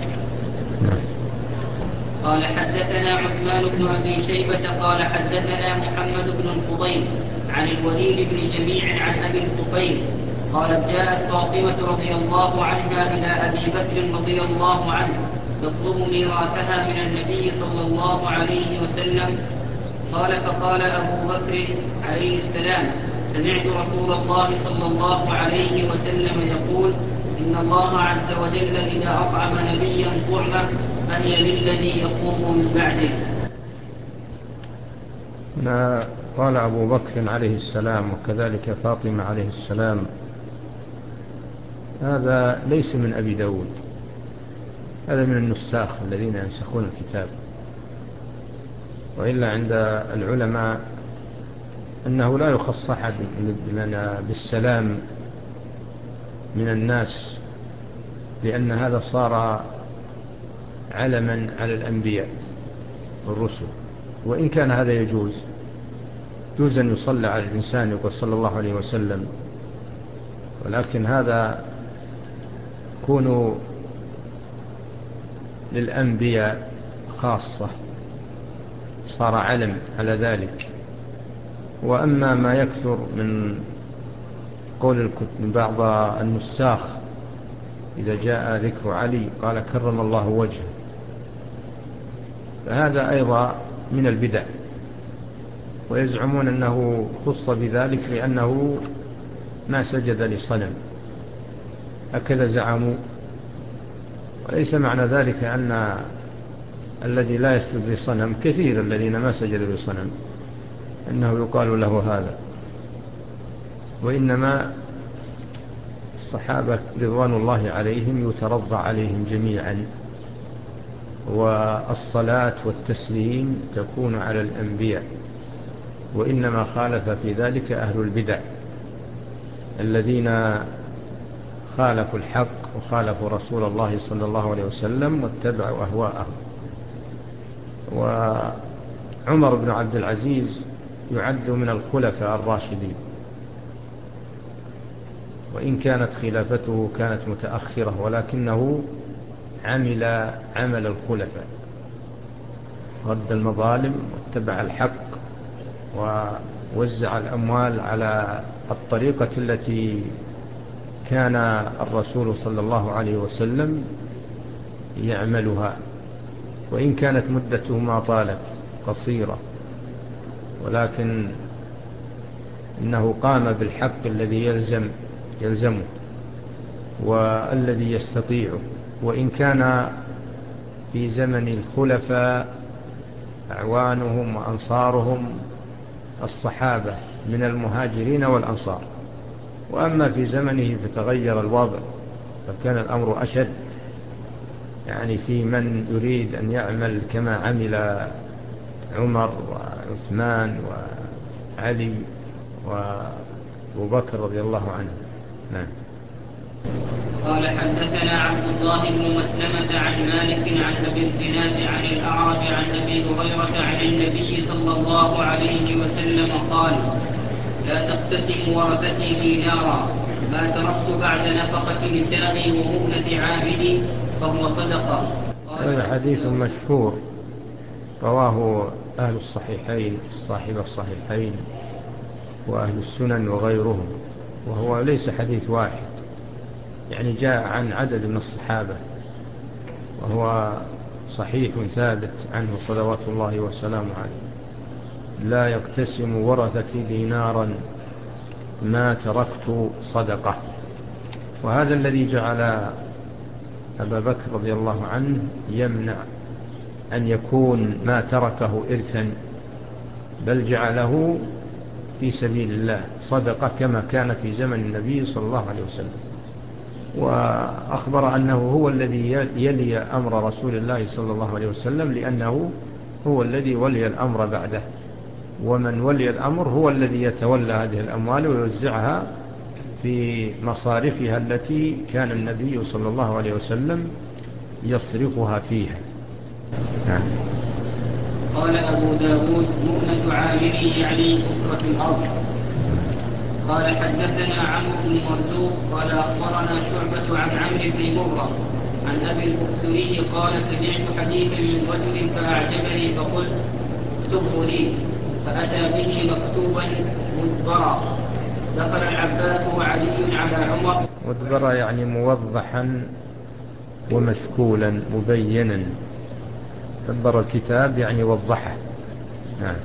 قال حدثنا عثمان بن أبي شيبة قال حدثنا محمد بن الفضيل عن الوليد بن جميع عن أبي الطفيل قالت: جاءت فاطمة رضي الله عنها إلى أبي بكر رضي الله عنه تطلب ميراثها من النبي صلى الله عليه وسلم. قال: فقال أبو بكر عليه السلام: سمعت رسول الله صلى الله عليه وسلم يقول: إن الله عز وجل إذا أطعم نبيا طعمه فهي للذي يقوم من بعده. ما قال أبو بكر عليه السلام وكذلك فاطمة عليه السلام، هذا ليس من أبي داود، هذا من النساخ الذين ينسخون الكتاب. وإلا عند العلماء أنه لا يخص أحد بالسلام من الناس، لأن هذا صار علما على الأنبياء والرسل. وإن كان هذا يجوز يجوز أن يصلى على الإنسان يقول صلى الله عليه وسلم، ولكن هذا يكون للأنبياء خاصة، صار علم على ذلك. وأما ما يكثر من قول من بعض النساخ إذا جاء ذكر علي قال كرم الله وجهه، فهذا أيضا من البدع، ويزعمون أنه خص بذلك لأنه ما سجد لصنم، هكذا زعموا. وليس معنى ذلك أن الذي لا يسجد لصنم كثير، الذين ما سجدوا لصنم أنه يقال له هذا. وإنما الصحابة رضوان الله عليهم يترضى عليهم جميعا، والصلاة والتسليم تكون على الأنبياء. وإنما خالف في ذلك أهل البدع الذين خالفوا الحق وخالفوا رسول الله صلى الله عليه وسلم واتبعوا أهواءهم. وعمر بن عبد العزيز يعد من الخلفاء الراشدين، وإن كانت خلافته كانت متأخرة، ولكنه عمل عمل الخلفاء، رد المظالم واتبع الحق ووزع الأموال على الطريقة التي كان الرسول صلى الله عليه وسلم يعملها. وإن كانت مدته ما طالت قصيرة، ولكن إنه قام بالحق الذي يلزم يلزمه والذي يستطيعه. وإن كان في زمن الخلفاء أعوانهم وأنصارهم الصحابة من المهاجرين والأنصار، وأما في زمنه فتغير الوضع، فكان الأمر أشد، يعني في من يريد أن يعمل كما عمل عمر وعثمان وعلي وأبو بكر رضي الله عنه. نعم. قال حدثنا عبد الله بن مسلمة عن مالك عن أبي الزناد عن الأعرج عن أبي هريرة عن النبي صلى الله عليه وسلم قال: لا تقتسم ورثتي دينارا، ما تركت بعد نفقة نسائي ومؤنة عابدي فهو صدقة. هذا حديث مشهور رواه أهل الصحيحين، صاحب الصحيحين وأهل السنن وغيرهم، وهو ليس حديث واحد، يعني جاء عن عدد من الصحابة، وهو صحيح ثابت عنه صلوات الله وسلامه عليه: لا يقتسم ورثتي دينارا ما تركت صدقة. وهذا الذي جعل أبا بكر رضي الله عنه يمنع أن يكون ما تركه إرثا، بل جعله في سبيل الله صدقة كما كان في زمن النبي صلى الله عليه وسلم. وأخبر أنه هو الذي يلي أمر رسول الله صلى الله عليه وسلم، لأنه هو الذي ولي الأمر بعده، ومن ولي الأمر هو الذي يتولى هذه الأموال ويوزعها في مصارفها التي كان النبي صلى الله عليه وسلم يصرفها فيها. نعم. قال أبو داود مؤنة عامله يعني أسرة الأرض. قال حدثنا عمرو بن مرزوق قال أخبرنا شعبة عن عمرو بن مرة عن أبي البختري قال سمعت حديثا من رجل فأعجبني فقلت اكتبه لي، فأتى به مكتوبا مدبرا. دخل العباس وعلي على عمر. مدبرا يعني موضحا ومشكولا مبينا، دبر الكتاب يعني وضحه. نعم.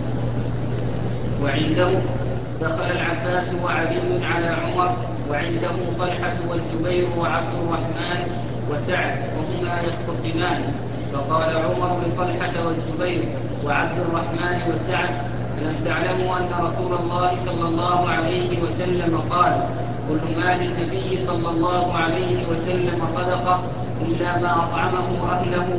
وعنده دخل العباس وعلي على عمر وعنده طلحة والزبير وعبد الرحمن وسعد وهما يختصمان، فقال عمر لطلحة والزبير وعبد الرحمن وسعد ألم تعلموا أن رسول الله صلى الله عليه وسلم قال كل مال النبي صلى الله عليه وسلم صدقة إلا ما أطعمه أهله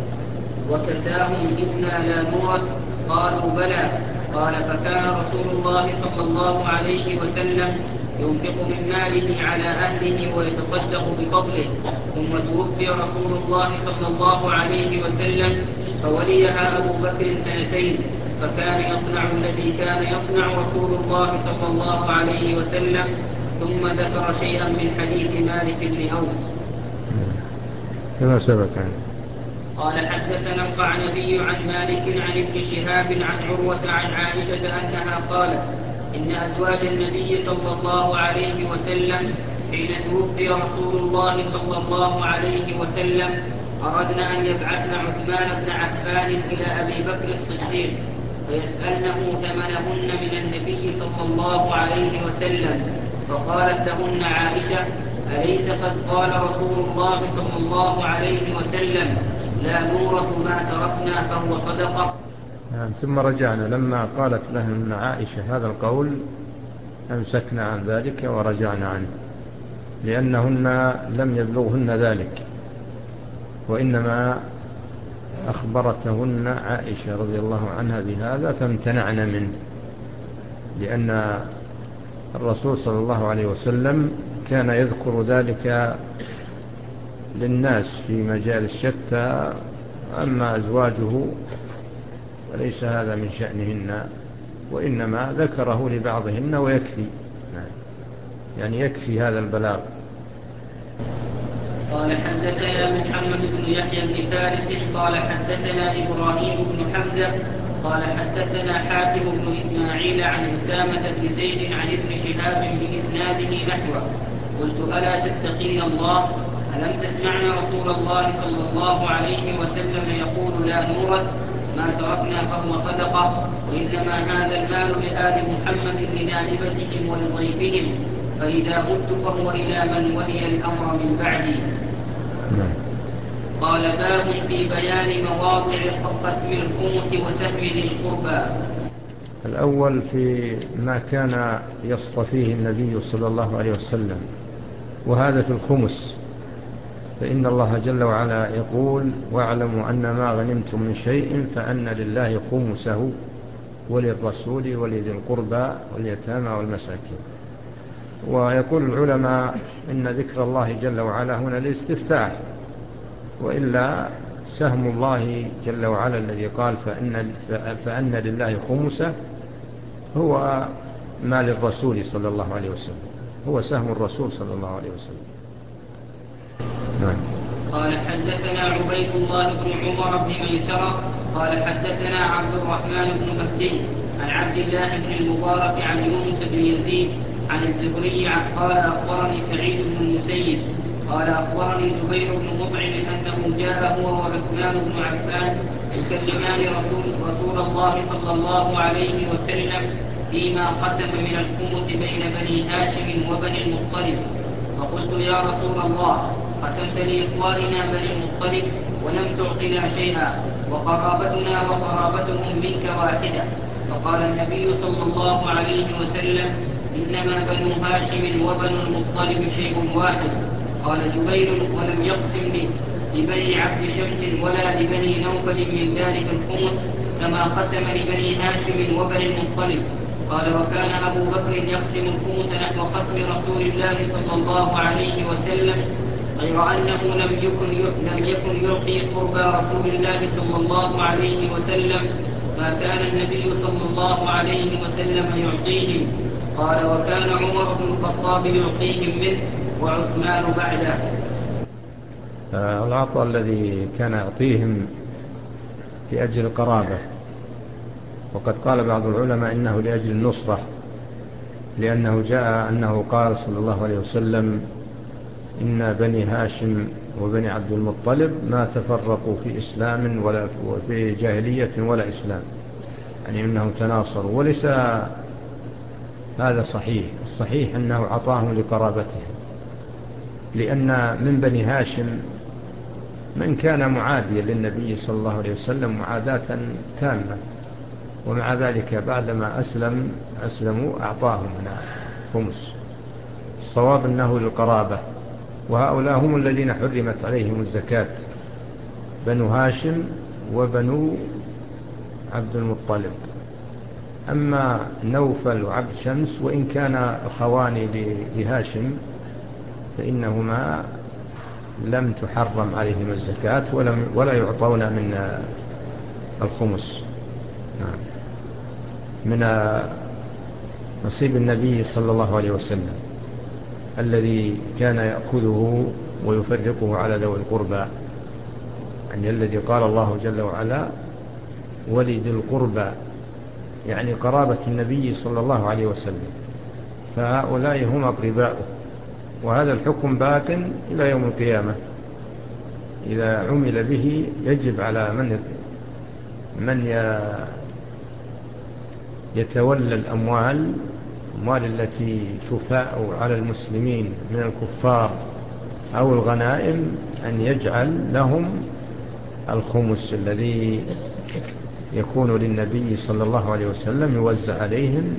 وكساهم إنا لا نورث؟ قالوا بلى. قال فكان رسول الله صلى الله عليه وسلم ينفق من ماله على أهله ويتصدق بفضله، ثم توفي رسول الله صلى الله عليه وسلم فوليها أبو بكر سنتين، فكان يصنع الذي كان يصنع رسول الله صلى الله عليه وسلم. ثم ذكر شيئا من حديث مالك بن أوس كما سبق. قال حدثنا القعنبي عن مالك عن ابن شهاب عن عروة عن عائشة أنها قالت إن أزواج النبي صلى الله عليه وسلم حين توفي رسول الله صلى الله عليه وسلم أردن أن يبعثن عثمان بن عفان إلى أبي بكر الصديق فيسألنه ثمنهن من النبي صلى الله عليه وسلم، فقالت لهن عائشة أليس قد قال رسول الله صلى الله عليه وسلم لا نورث ما تركنا فهو صدقة؟ نعم. ثم رجعنا لما قالت لهن عائشة هذا القول أمسكنا عن ذلك ورجعنا عنه، لأنهن لم يبلغهن ذلك، وإنما أخبرتهن عائشة رضي الله عنها بهذا فامتنعنا منه، لأن الرسول صلى الله عليه وسلم كان يذكر ذلك للناس في مجال الشتى، أما أزواجه فليس هذا من شأنهن، وإنما ذكره لبعضهن ويكفي، يعني يكفي هذا البلاغ. قال حدثنا محمد بن يحيى بن فارس قال حدثنا إبراهيم بن حمزة قال حدثنا حاتم بن إسماعيل عن أسامة بن زيد عن ابن شهاب بإسناده نحوه. قلت ألا تتقين الله؟ ألم تسمعنا رسول الله صلى الله عليه وسلم يقول لا نورث ما تركنا فهو صدقة، وإنما هذا المال لآل محمد لنائبتهم ولضيفهم، فإذا مت فهو إلى من ولي الأمر من بعدي. قال باب في بيان مواضع قسم الخمس وسهم ذي القربى. الأول في ما كان يصطفيه النبي صلى الله عليه وسلم، وهذا في الخمس، فإن الله جل وعلا يقول واعلموا أن ما غنمتم من شيء فأن لله خمسه وللرسول ولذي القربى واليتامى والمساكين. ويقول العلماء إن ذكر الله جل وعلا هنا للاستفتاح، وإلا سهم الله جل وعلا الذي قال فأن, فأن لله خمسه هو ما للرسول صلى الله عليه وسلم، هو سهم الرسول صلى الله عليه وسلم. نعم. قال حدثنا عبيد الله بن عمر بن ميسرة قال حدثنا عبد الرحمن بن مهدي عن عبد الله بن المبارك عن يونس بن يزيد عن الزهري قال أخبرني سعيد بن المسيب قال أخبرني جبير بن مطعم أنه جاء هو وعثمان بن عفان يكلمان رسول, رسول الله صلى الله عليه وسلم فيما قسم من الخمس بين بني هاشم وبني المطلب. فقلت يا رسول الله قسمت لإخواننا بني المطلب ولم تعطنا شيئا وقرابتنا وقرابتهم منك واحدة. فقال النبي صلى الله عليه وسلم إنما بنو هاشم وبنو المطلب شيء واحد، قال جبير: ولم يقسم لبني عبد شمس ولا لبني نوفل من ذلك الخمس كما قسم لبني هاشم وبني المطلب. قال: وكان أبو بكر يقسم الخمس نحو قسم رسول الله صلى الله عليه وسلم، غير أنه لم يكن لم يكن يعطي قربى رسول الله صلى الله عليه وسلم ما كان النبي صلى الله عليه وسلم يعطيهم. قال: وكان عمر بن الخطاب يعطيهم منه وعثمان بعده. العطاء الذي كان يعطيهم لأجل قرابة، وقد قال بعض العلماء إنه لأجل النصرة، لأنه جاء أنه قال صلى الله عليه وسلم: إن بني هاشم وبني عبد المطلب ما تفرقوا في إسلام ولا في جاهلية ولا إسلام، يعني إنهم تناصروا. وليس هذا صحيح، الصحيح أنه عطاهم لقرابتهم، لأن من بني هاشم من كان معاديا للنبي صلى الله عليه وسلم معاداة تامة، ومع ذلك بعدما أسلم أسلموا أعطاهم من خمس. الصواب أنه للقرابة، وهؤلاء هم الذين حرمت عليهم الزكاة، بنو هاشم وبنو عبد المطلب. أما نوفل وعبد شمس وإن كان أخوان لهاشم فإنهما لم تحرم عليهم الزكاة ولم ولا يعطون من الخمس، من نصيب النبي صلى الله عليه وسلم الذي كان يأخذه ويفرقه على ذوي القربى، يعني الذي قال الله جل وعلا: ولذي القربى، يعني قرابة النبي صلى الله عليه وسلم، فهؤلاء هم أقرباؤه. وهذا الحكم باق إلى يوم القيامة، إذا عمل به يجب على من من يتولى الأموال الأموال التي تفاء على المسلمين من الكفار أو الغنائم أن يجعل لهم الخمس الذي يكون للنبي صلى الله عليه وسلم، يوزع عليهم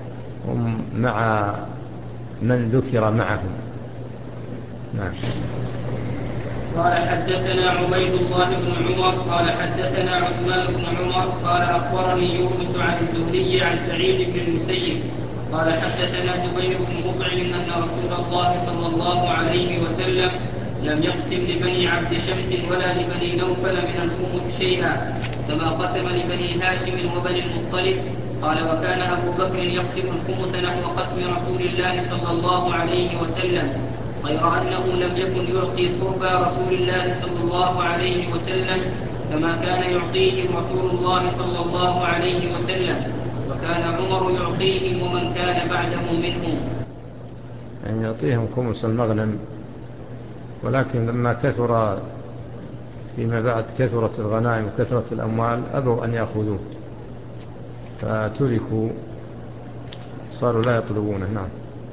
مع من ذكر معهم. نعم. قال: حدثنا عبيد الله بن عمر قال حدثنا عثمان بن عمر قال أخبرني يونس عن الزهري عن سعيد بن المسيب قال حدثنا جبير بن مطعم أن رسول الله صلى الله عليه وسلم لم يقسم لبني عبد شمس ولا لبني نوفل من الخمس شيئا كما قسم لبني هاشم وبني المطلب. قال: وكان أبو بكر يقسم الخمس نحو قسم رسول الله صلى الله عليه وسلم، غير أنه لم يكن يعطي قربى رسول الله صلى الله عليه وسلم كما كان يعطيهم رسول الله صلى الله عليه وسلم، وكان عمر يعطيهم ومن كان بعده منهم، يعني يعطيهم خمس المغنم. ولكن لما كثر فيما بعد كثرت الغنائم وكثرت الأموال أبوا أن يأخذوه فتركوا، صاروا لا يطلبونه. نعم.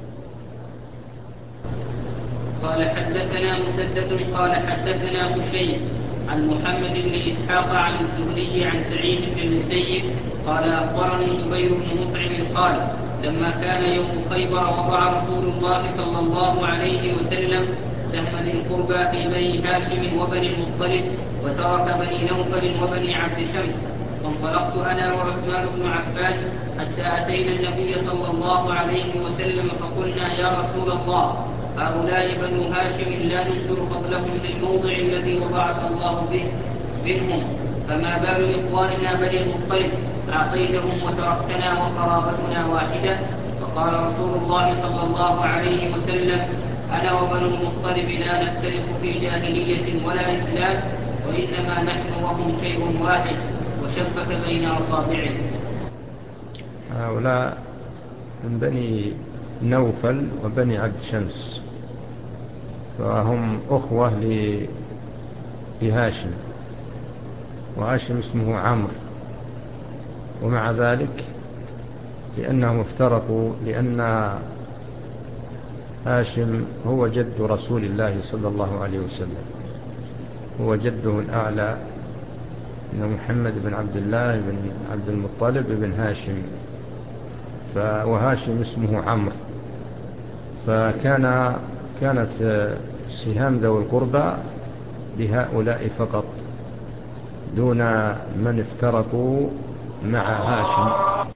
قال: حدثنا مسدد قال حدثنا هشيم عن محمد بن إسحاق عن الزهري عن سعيد بن المسيب قال: أخبرني جبير بن مطعم قال: لما كان يوم خيبر وضع رسول الله صلى الله عليه وسلم سهم للقربى في بني هاشم وبني المطلب وترك بني نوفل وبني عبد شمس، فانطلقت أنا وعثمان بن عفان حتى أتينا النبي صلى الله عليه وسلم فقلنا: يا رسول الله، هؤلاء بنو هاشم لا ننكر فضلهم للموضع الذي وضعك الله به منهم، فما بال إخواننا بني المطلب أعطيتهم وتركتنا وقرابتنا واحدة؟ فقال رسول الله صلى الله عليه وسلم: أنا وبنو المطلب لا نختلف في جاهلية ولا إسلام، وإنما نحن وهم شيء واحد، وشبك بين أصابعه. هؤلاء من بني نوفل وبني عبد شمس، فهم أخوة لهاشم، وهاشم اسمه عمرو، ومع ذلك لأنهم افترقوا، لأن هاشم هو جد رسول الله صلى الله عليه وسلم، هو جده الأعلى، إن محمد بن عبد الله بن عبد المطلب بن هاشم، وهاشم اسمه عمرو. فكان كانت سهام ذوي القربى بهؤلاء فقط دون من افترقوا مع هاشم.